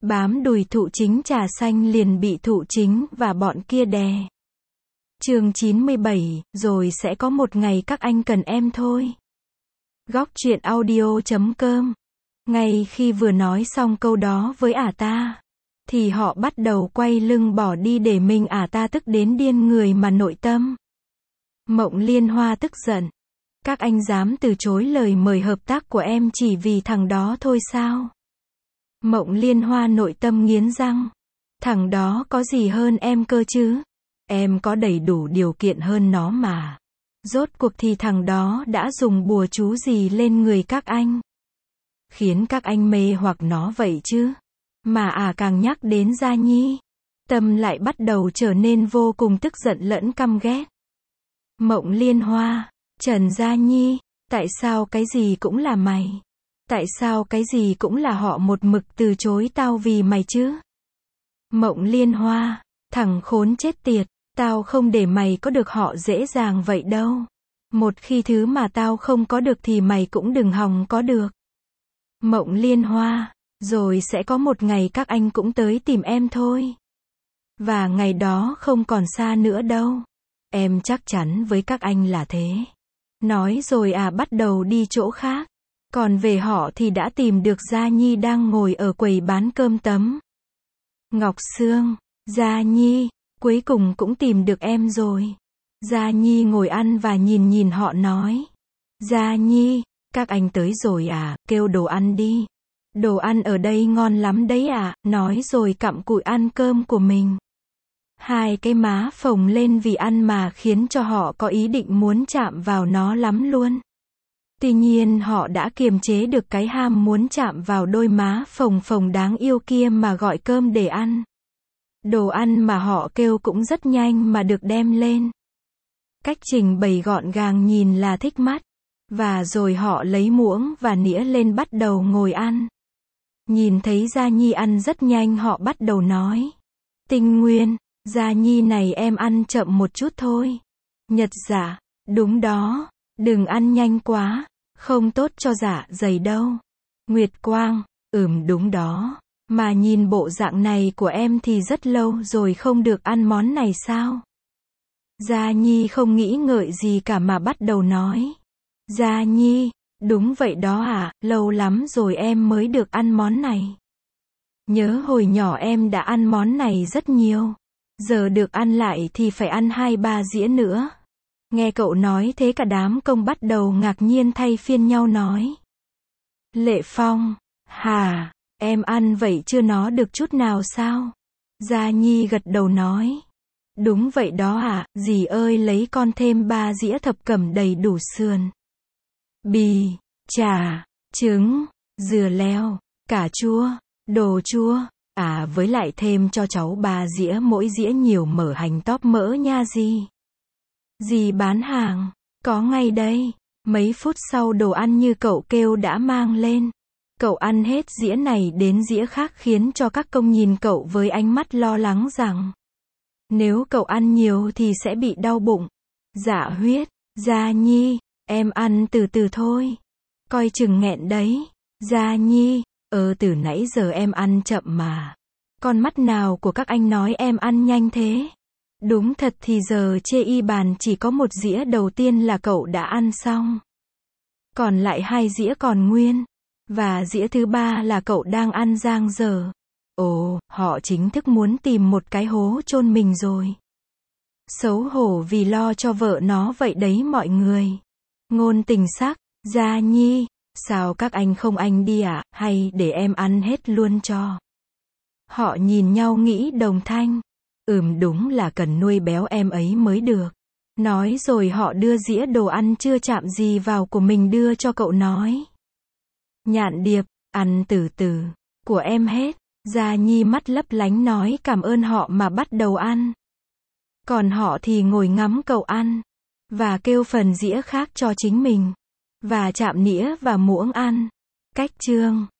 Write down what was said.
Bám đùi thụ chính trà xanh liền bị thụ chính và bọn kia đè. Chương 97, rồi sẽ có một ngày các anh cần em thôi. Góc truyện audio.com. Ngay khi vừa nói xong câu đó với ả ta, thì họ bắt đầu quay lưng bỏ đi để mình ả ta tức đến điên người mà nội tâm. Mộng Liên Hoa tức giận. Các anh dám từ chối lời mời hợp tác của em chỉ vì thằng đó thôi sao? Mộng Liên Hoa nội tâm nghiến răng. Thằng đó có gì hơn em cơ chứ? Em có đầy đủ điều kiện hơn nó mà. Rốt cuộc thì thằng đó đã dùng bùa chú gì lên người các anh? Khiến các anh mê hoặc nó vậy chứ? Mà càng nhắc đến Gia Nhi, tâm lại bắt đầu trở nên vô cùng tức giận lẫn căm ghét. Mộng Liên Hoa, Trần Gia Nhi, tại sao cái gì cũng là mày? Tại sao cái gì cũng là họ một mực từ chối tao vì mày chứ? Mộng Liên Hoa, thằng khốn chết tiệt, tao không để mày có được họ dễ dàng vậy đâu. Một khi thứ mà tao không có được thì mày cũng đừng hòng có được. Mộng Liên Hoa, rồi sẽ có một ngày các anh cũng tới tìm em thôi. Và ngày đó không còn xa nữa đâu. Em chắc chắn với các anh là thế. Nói rồi bắt đầu đi chỗ khác. Còn về họ thì đã tìm được Gia Nhi đang ngồi ở quầy bán cơm tấm. Ngọc Sương, Gia Nhi, cuối cùng cũng tìm được em rồi. Gia Nhi ngồi ăn và nhìn họ nói. Gia Nhi, các anh tới rồi kêu đồ ăn đi. Đồ ăn ở đây ngon lắm đấy nói rồi cặm cụi ăn cơm của mình. Hai cái má phồng lên vì ăn mà khiến cho họ có ý định muốn chạm vào nó lắm luôn. Tuy nhiên họ đã kiềm chế được cái ham muốn chạm vào đôi má phồng phồng đáng yêu kia mà gọi cơm để ăn. Đồ ăn mà họ kêu cũng rất nhanh mà được đem lên. Cách trình bày gọn gàng nhìn là thích mắt. Và rồi họ lấy muỗng và nĩa lên bắt đầu ngồi ăn. Nhìn thấy Gia Nhi ăn rất nhanh họ bắt đầu nói. Tinh Nguyên, Gia Nhi này em ăn chậm một chút thôi. Nhật Dạ, đúng đó, đừng ăn nhanh quá, không tốt cho dạ dày đâu. Nguyệt Quang, đúng đó, mà nhìn bộ dạng này của em thì rất lâu rồi không được ăn món này sao? Gia Nhi không nghĩ ngợi gì cả mà bắt đầu nói. Gia Nhi, đúng vậy đó lâu lắm rồi em mới được ăn món này. Nhớ hồi nhỏ em đã ăn món này rất nhiều. Giờ được ăn lại thì phải ăn 2-3 dĩa nữa. Nghe cậu nói thế cả đám công bắt đầu ngạc nhiên thay phiên nhau nói. Lệ Phong, hả, em ăn vậy chưa nó được chút nào sao? Gia Nhi gật đầu nói. Đúng vậy đó dì ơi lấy con thêm 3 dĩa thập cẩm đầy đủ sườn. Bì, chả, trứng, dừa leo, cà chua, đồ chua, với lại thêm cho cháu 3 dĩa mỗi dĩa nhiều mỡ hành tóp mỡ nha dì. Dì bán hàng, có ngay đây. Mấy phút sau đồ ăn như cậu kêu đã mang lên. Cậu ăn hết dĩa này đến dĩa khác khiến cho các công nhìn cậu với ánh mắt lo lắng rằng nếu cậu ăn nhiều thì sẽ bị đau bụng. Dạ huyết, Gia Nhi, em ăn từ từ thôi. Coi chừng nghẹn đấy. Gia Nhi, từ nãy giờ em ăn chậm mà. Con mắt nào của các anh nói em ăn nhanh thế? Đúng thật thì giờ chê y bàn chỉ có một dĩa đầu tiên là cậu đã ăn xong. Còn lại 2 dĩa còn nguyên. Và dĩa thứ 3 là cậu đang ăn dang dở. Ồ, họ chính thức muốn tìm một cái hố chôn mình rồi. Xấu hổ vì lo cho vợ nó vậy đấy mọi người. Ngôn Tình Sắc, Gia Nhi, sao các anh không anh đi hay để em ăn hết luôn cho. Họ nhìn nhau nghĩ đồng thanh. Đúng là cần nuôi béo em ấy mới được. Nói rồi họ đưa dĩa đồ ăn chưa chạm gì vào của mình đưa cho cậu nói. Nhạn Điệp, ăn từ từ, của em hết. Gia Nhi mắt lấp lánh nói cảm ơn họ mà bắt đầu ăn. Còn họ thì ngồi ngắm cậu ăn. Và kêu phần dĩa khác cho chính mình. Và chạm nĩa và muỗng ăn. Cách chương